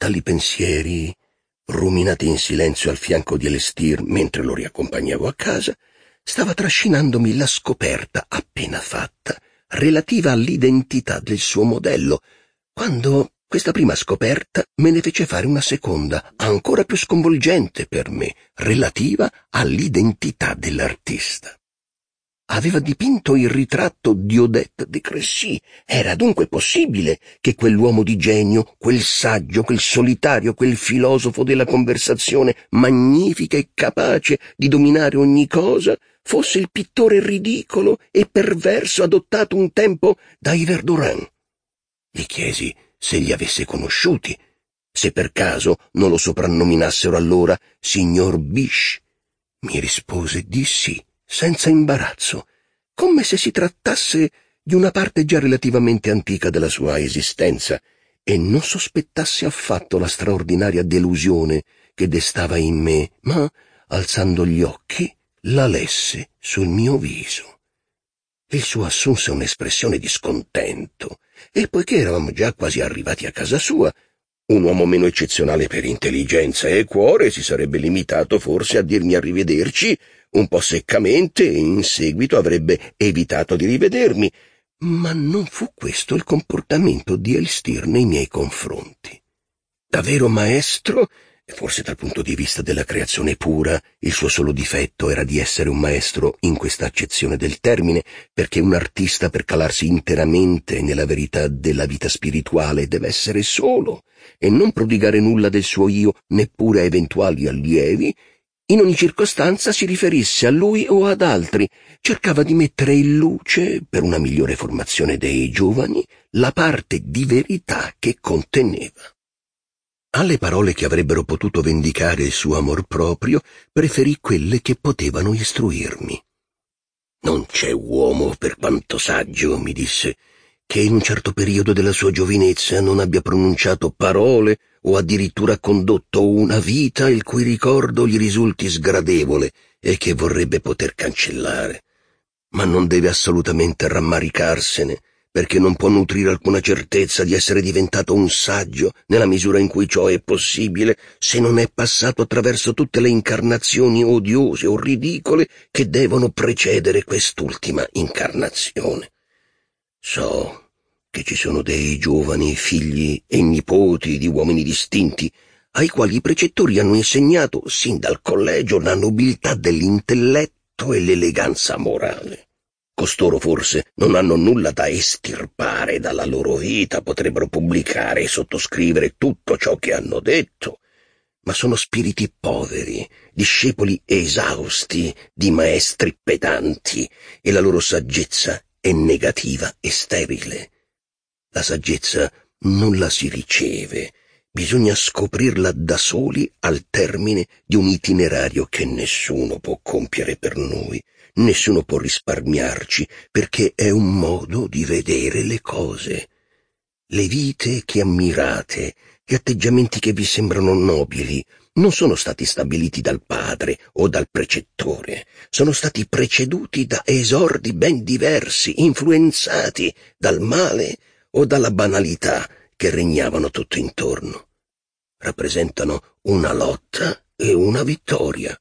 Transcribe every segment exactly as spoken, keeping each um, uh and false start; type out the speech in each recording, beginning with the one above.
Tali pensieri, ruminati in silenzio al fianco di Elestir mentre lo riaccompagnavo a casa, stava trascinandomi la scoperta appena fatta relativa all'identità del suo modello, quando questa prima scoperta me ne fece fare una seconda, ancora più sconvolgente per me, relativa all'identità dell'artista. Aveva dipinto il ritratto di Odette de Crécy. Era dunque possibile che quell'uomo di genio, quel saggio, quel solitario, quel filosofo della conversazione, magnifica e capace di dominare ogni cosa, fosse il pittore ridicolo e perverso adottato un tempo da Yves Durand. Gli chiesi se li avesse conosciuti, se per caso non lo soprannominassero allora signor Biche. Mi rispose di sì, senza imbarazzo, come se si trattasse di una parte già relativamente antica della sua esistenza, e non sospettasse affatto la straordinaria delusione che destava in me, ma, alzando gli occhi, la lesse sul mio viso. Il suo assunse un'espressione di scontento, e poiché eravamo già quasi arrivati a casa sua, un uomo meno eccezionale per intelligenza e cuore si sarebbe limitato forse a dirmi arrivederci un po' seccamente e in seguito avrebbe evitato di rivedermi, ma non fu questo il comportamento di Elestir nei miei confronti. Da vero maestro, forse dal punto di vista della creazione pura, il suo solo difetto era di essere un maestro in questa accezione del termine, perché un artista per calarsi interamente nella verità della vita spirituale deve essere solo e non prodigare nulla del suo io neppure a eventuali allievi. In ogni circostanza si riferisse a lui o ad altri, cercava di mettere in luce, per una migliore formazione dei giovani, la parte di verità che conteneva. Alle parole che avrebbero potuto vendicare il suo amor proprio, preferì quelle che potevano istruirmi. «Non c'è uomo, per quanto saggio», mi disse, «che in un certo periodo della sua giovinezza non abbia pronunciato parole o addirittura condotto una vita il cui ricordo gli risulti sgradevole e che vorrebbe poter cancellare. Ma non deve assolutamente rammaricarsene, perché non può nutrire alcuna certezza di essere diventato un saggio nella misura in cui ciò è possibile se non è passato attraverso tutte le incarnazioni odiose o ridicole che devono precedere quest'ultima incarnazione. So che ci sono dei giovani figli e nipoti di uomini distinti ai quali i precettori hanno insegnato sin dal collegio la nobiltà dell'intelletto e l'eleganza morale. Costoro forse non hanno nulla da estirpare dalla loro vita, potrebbero pubblicare e sottoscrivere tutto ciò che hanno detto, ma sono spiriti poveri, discepoli esausti di maestri pedanti, e la loro saggezza è negativa e sterile. La saggezza non la si riceve, bisogna scoprirla da soli al termine di un itinerario che nessuno può compiere per noi, nessuno può risparmiarci, perché è un modo di vedere le cose. Le vite che ammirate, gli atteggiamenti che vi sembrano nobili, non sono stati stabiliti dal padre o dal precettore, sono stati preceduti da esordi ben diversi, influenzati dal male o dalla banalità che regnavano tutto intorno. Rappresentano una lotta e una vittoria.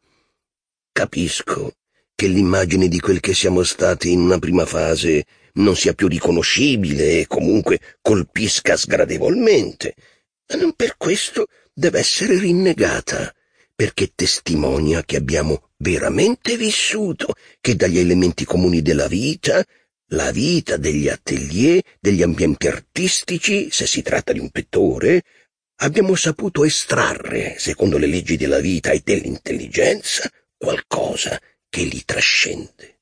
Capisco che l'immagine di quel che siamo stati in una prima fase non sia più riconoscibile e comunque colpisca sgradevolmente, ma non per questo deve essere rinnegata, perché testimonia che abbiamo veramente vissuto, che dagli elementi comuni della vita, la vita degli atelier, degli ambienti artistici, se si tratta di un pittore, abbiamo saputo estrarre, secondo le leggi della vita e dell'intelligenza, qualcosa che li trascende.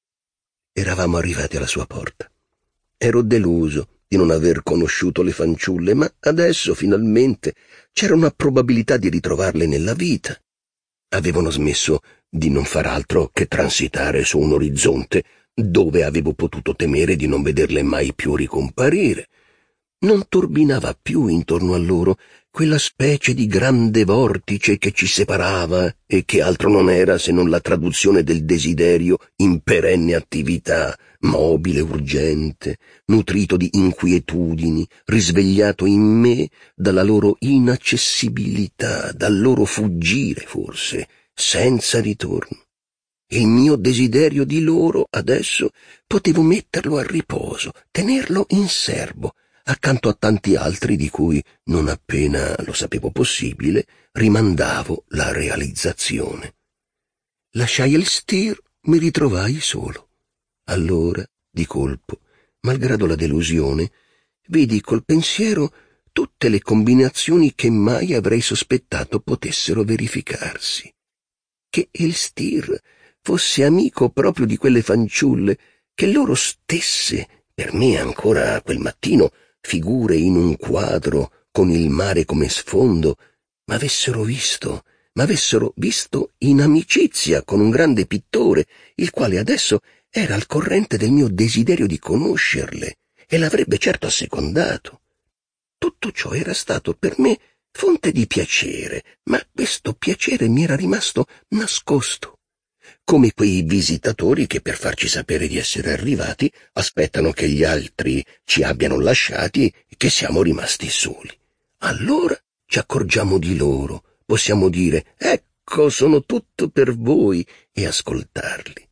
Eravamo arrivati alla sua porta. Ero deluso di non aver conosciuto le fanciulle, ma adesso, finalmente, c'era una probabilità di ritrovarle nella vita. Avevano smesso di non far altro che transitare su un orizzonte dove avevo potuto temere di non vederle mai più ricomparire. Non turbinava più intorno a loro quella specie di grande vortice che ci separava e che altro non era se non la traduzione del desiderio in perenne attività, mobile, urgente, nutrito di inquietudini, risvegliato in me dalla loro inaccessibilità, dal loro fuggire forse, senza ritorno. Il mio desiderio di loro, adesso, potevo metterlo a riposo, tenerlo in serbo, accanto a tanti altri di cui, non appena lo sapevo possibile, rimandavo la realizzazione. Lasciai il Stir, mi ritrovai solo. Allora, di colpo, malgrado la delusione, vidi col pensiero tutte le combinazioni che mai avrei sospettato potessero verificarsi. Che il Stir fosse amico proprio di quelle fanciulle, che loro stesse, per me ancora quel mattino, figure in un quadro con il mare come sfondo, m'avessero visto, m'avessero visto in amicizia con un grande pittore, il quale adesso era al corrente del mio desiderio di conoscerle e l'avrebbe certo assecondato. Tutto ciò era stato per me fonte di piacere, ma questo piacere mi era rimasto nascosto, come quei visitatori che per farci sapere di essere arrivati aspettano che gli altri ci abbiano lasciati e che siamo rimasti soli. Allora ci accorgiamo di loro, possiamo dire «Ecco, sono tutto per voi» e ascoltarli.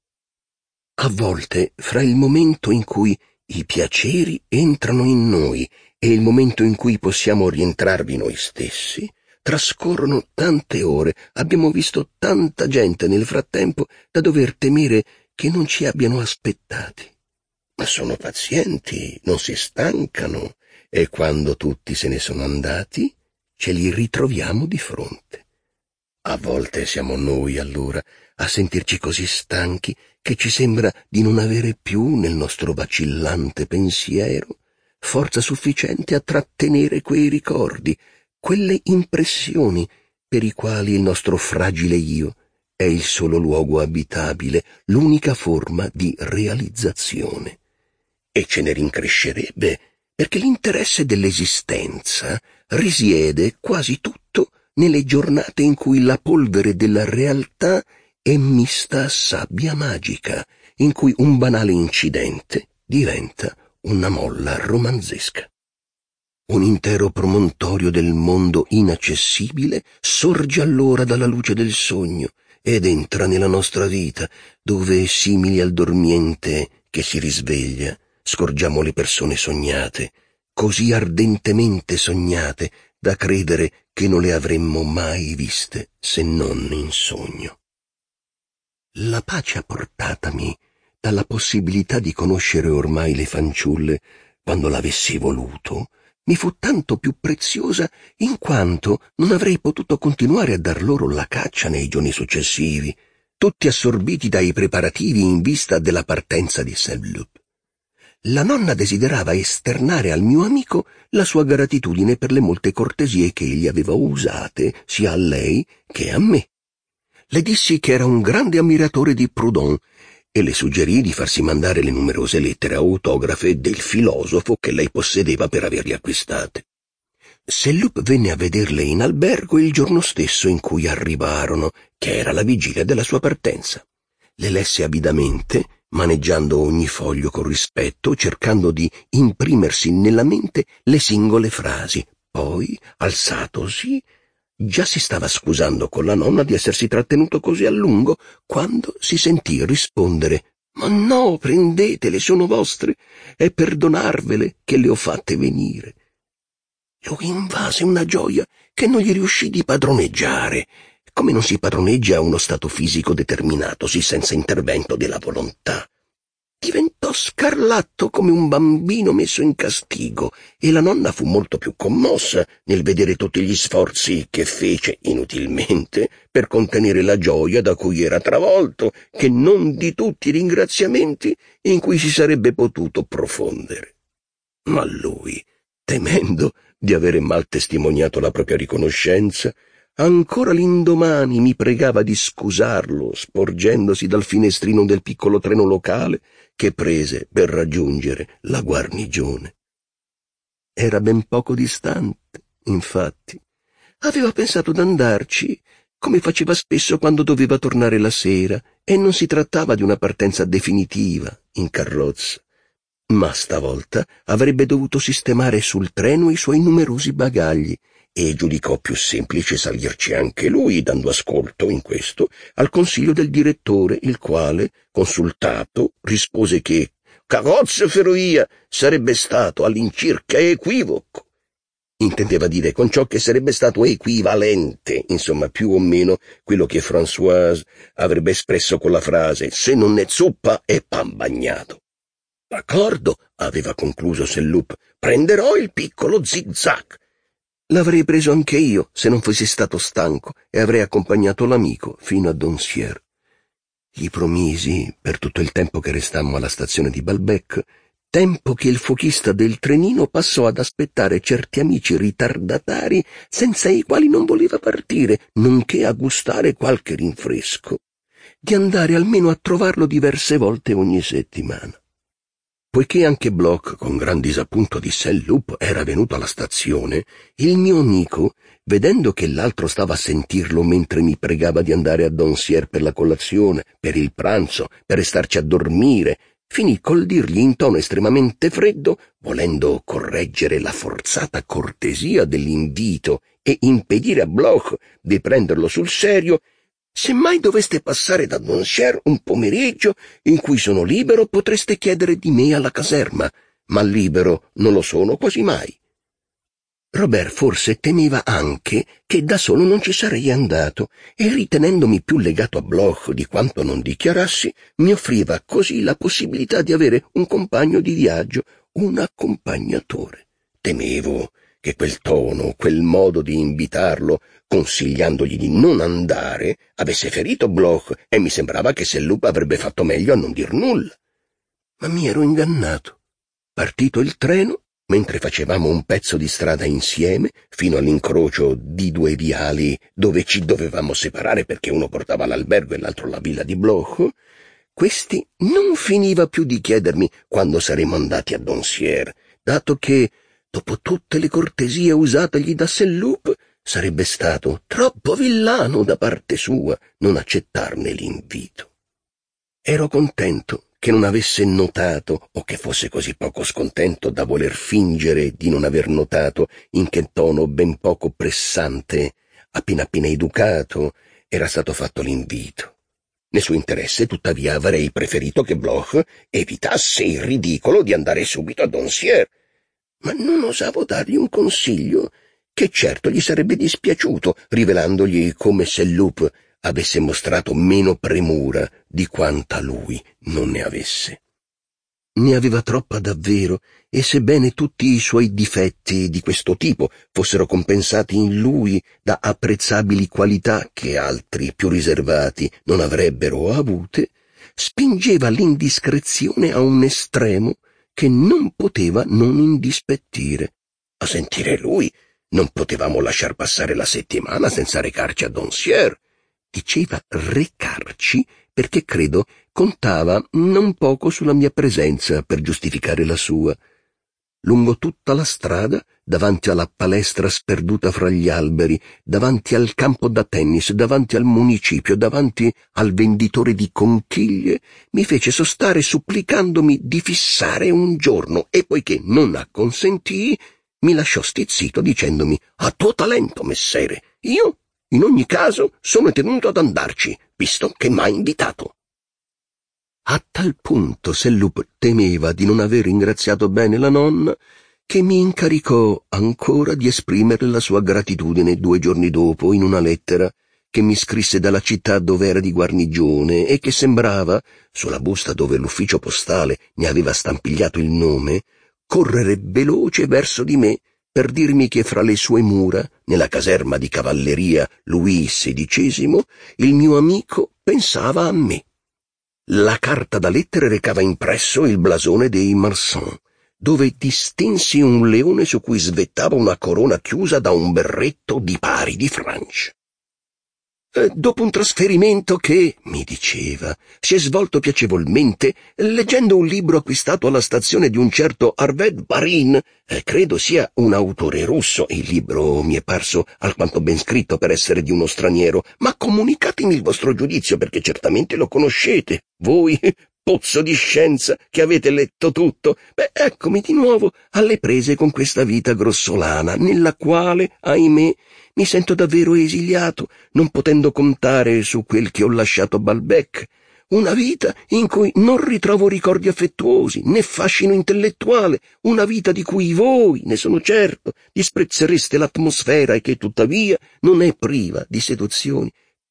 A volte, fra il momento in cui i piaceri entrano in noi e il momento in cui possiamo rientrarvi noi stessi, trascorrono tante ore, abbiamo visto tanta gente nel frattempo da dover temere che non ci abbiano aspettati. Ma sono pazienti, non si stancano, e quando tutti se ne sono andati, ce li ritroviamo di fronte. A volte siamo noi, allora, a sentirci così stanchi che ci sembra di non avere più nel nostro vacillante pensiero forza sufficiente a trattenere quei ricordi, quelle impressioni per i quali il nostro fragile io è il solo luogo abitabile, l'unica forma di realizzazione. E ce ne rincrescerebbe, perché l'interesse dell'esistenza risiede quasi tutto nelle giornate in cui la polvere della realtà è mista a sabbia magica, in cui un banale incidente diventa una molla romanzesca. Un intero promontorio del mondo inaccessibile sorge allora dalla luce del sogno ed entra nella nostra vita, dove, simili al dormiente che si risveglia, scorgiamo le persone sognate, così ardentemente sognate da credere che non le avremmo mai viste se non in sogno. La pace apportatami dalla possibilità di conoscere ormai le fanciulle quando l'avessi voluto, mi fu tanto più preziosa in quanto non avrei potuto continuare a dar loro la caccia nei giorni successivi, tutti assorbiti dai preparativi in vista della partenza di Saint-Loup. La nonna desiderava esternare al mio amico la sua gratitudine per le molte cortesie che egli aveva usate sia a lei che a me. Le dissi che era un grande ammiratore di Proudhon e le suggerì di farsi mandare le numerose lettere autografe del filosofo che lei possedeva per averle acquistate. Saint-Loup venne a vederle in albergo il giorno stesso in cui arrivarono, che era la vigilia della sua partenza. Le lesse avidamente, maneggiando ogni foglio con rispetto, cercando di imprimersi nella mente le singole frasi. Poi, alzatosi, già si stava scusando con la nonna di essersi trattenuto così a lungo, quando si sentì rispondere «Ma no, prendetele, sono vostre, è per donarvele che le ho fatte venire». Lo invase una gioia che non gli riuscì di padroneggiare, come non si padroneggia uno stato fisico determinatosi senza intervento della volontà. Diventò scarlatto come un bambino messo in castigo e la nonna fu molto più commossa nel vedere tutti gli sforzi che fece inutilmente per contenere la gioia da cui era travolto, che non di tutti i ringraziamenti in cui si sarebbe potuto profondere. Ma lui, temendo di avere mal testimoniato la propria riconoscenza, ancora l'indomani mi pregava di scusarlo, sporgendosi dal finestrino del piccolo treno locale che prese per raggiungere la guarnigione. era ben poco distante, infatti. Aveva pensato d'andarci, come faceva spesso quando doveva tornare la sera, e non si trattava di una partenza definitiva, in carrozza. Ma stavolta avrebbe dovuto sistemare sul treno i suoi numerosi bagagli, e giudicò più semplice salirci anche lui, dando ascolto, in questo, al consiglio del direttore, il quale, consultato, rispose che «carrozza ferrovia» sarebbe stato all'incirca equivoco. Intendeva dire con ciò che sarebbe stato equivalente, insomma più o meno quello che Françoise avrebbe espresso con la frase «se non è zuppa è pan bagnato». «D'accordo», aveva concluso Selloup, «prenderò il piccolo zig-zag». L'avrei preso anche io se non fossi stato stanco e avrei accompagnato l'amico fino a Doncières. Gli promisi, per tutto il tempo che restammo alla stazione di Balbec, tempo che il fuochista del trenino passò ad aspettare certi amici ritardatari senza i quali non voleva partire, nonché a gustare qualche rinfresco, di andare almeno a trovarlo diverse volte ogni settimana. Poiché anche Bloch, con gran disappunto di Selloup, era venuto alla stazione, il mio amico, vedendo che l'altro stava a sentirlo mentre mi pregava di andare a Doncières per la colazione, per il pranzo, per restarci a dormire, finì col dirgli in tono estremamente freddo, volendo correggere la forzata cortesia dell'invito e impedire a Bloch di prenderlo sul serio: «Se mai doveste passare da Doncières un pomeriggio in cui sono libero, potreste chiedere di me alla caserma, ma libero non lo sono quasi mai». Robert forse temeva anche che da solo non ci sarei andato, e ritenendomi più legato a Bloch di quanto non dichiarassi, mi offriva così la possibilità di avere un compagno di viaggio, un accompagnatore. Temevo che quel tono, quel modo di invitarlo, consigliandogli di non andare, avesse ferito Bloch, e mi sembrava che Selloup avrebbe fatto meglio a non dir nulla. Ma mi ero ingannato. Partito il treno, mentre facevamo un pezzo di strada insieme, fino all'incrocio di due viali dove ci dovevamo separare perché uno portava l'albergo e l'altro la villa di Bloch, questi non finiva più di chiedermi quando saremmo andati a Doncières, dato che, dopo tutte le cortesie usategli da Selloup, sarebbe stato troppo villano da parte sua non accettarne l'invito. Ero contento che non avesse notato, o che fosse così poco scontento da voler fingere di non aver notato in che tono ben poco pressante, appena appena educato, era stato fatto l'invito. Nel suo interesse, tuttavia, avrei preferito che Bloch evitasse il ridicolo di andare subito a Doncières, ma non osavo dargli un consiglio che certo gli sarebbe dispiaciuto, rivelandogli come Selloup avesse mostrato meno premura di quanta lui non ne avesse. Ne aveva troppa davvero, e sebbene tutti i suoi difetti di questo tipo fossero compensati in lui da apprezzabili qualità che altri più riservati non avrebbero avute, spingeva l'indiscrezione a un estremo che non poteva non indispettire. A sentire lui, non potevamo lasciar passare la settimana senza recarci a Doncières. Diceva recarci perché credo contava non poco sulla mia presenza per giustificare la sua. Lungo tutta la strada, davanti alla palestra sperduta fra gli alberi, davanti al campo da tennis, davanti al municipio, davanti al venditore di conchiglie, mi fece sostare supplicandomi di fissare un giorno, e poiché non acconsentii, mi lasciò stizzito dicendomi: «A tuo talento, messere, io in ogni caso sono tenuto ad andarci, visto che m'ha invitato». A tal punto Selloup temeva di non aver ringraziato bene la nonna che mi incaricò ancora di esprimere la sua gratitudine due giorni dopo in una lettera che mi scrisse dalla città dove era di guarnigione e che sembrava, sulla busta dove l'ufficio postale ne aveva stampigliato il nome, correre veloce verso di me per dirmi che fra le sue mura, nella caserma di cavalleria Louis sedicesimo, il mio amico pensava a me. La carta da lettere recava impresso il blasone dei Marsan, dove distinsi un leone su cui svettava una corona chiusa da un berretto di pari di Francia. eh, dopo un trasferimento che, mi diceva, si è svolto piacevolmente leggendo un libro acquistato alla stazione di un certo Arved Barin, eh, credo sia un autore russo. Il libro mi è parso alquanto ben scritto per essere di uno straniero, ma comunicatemi il vostro giudizio, perché certamente lo conoscete, voi, pozzo di scienza, che avete letto tutto. Beh, eccomi di nuovo alle prese con questa vita grossolana, nella quale, ahimè, mi sento davvero esiliato, non potendo contare su quel che ho lasciato a Balbec. Una vita in cui non ritrovo ricordi affettuosi, né fascino intellettuale, una vita di cui voi, ne sono certo, disprezzereste l'atmosfera e che tuttavia non è priva di seduzioni.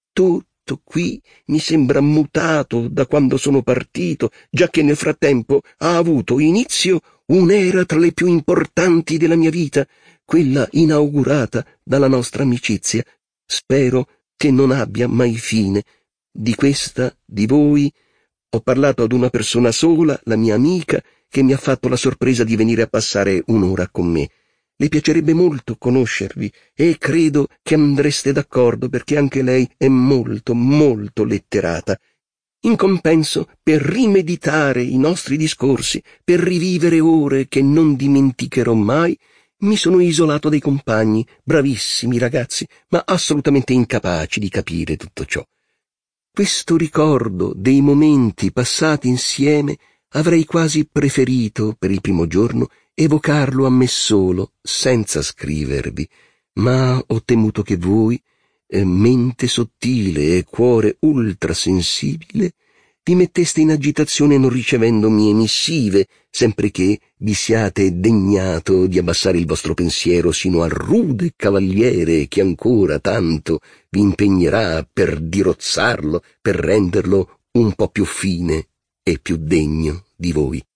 Tutto qui mi sembra mutato da quando sono partito, giacché nel frattempo ha avuto inizio un'era tra le più importanti della mia vita, quella inaugurata dalla nostra amicizia. Spero che non abbia mai fine. Di questa, di voi, ho parlato ad una persona sola, la mia amica, che mi ha fatto la sorpresa di venire a passare un'ora con me. Le piacerebbe molto conoscervi e credo che andreste d'accordo, perché anche lei è molto, molto letterata. In compenso, per rimeditare i nostri discorsi, per rivivere ore che non dimenticherò mai, mi sono isolato dai compagni, bravissimi ragazzi, ma assolutamente incapaci di capire tutto ciò. Questo ricordo dei momenti passati insieme avrei quasi preferito, per il primo giorno, evocarlo a me solo, senza scrivervi, ma ho temuto che voi, eh, mente sottile e cuore ultrasensibile, vi metteste in agitazione non ricevendo mie missive, sempre che vi siate degnato di abbassare il vostro pensiero sino al rude cavaliere che ancora tanto vi impegnerà per dirozzarlo, per renderlo un po' più fine e più degno di voi.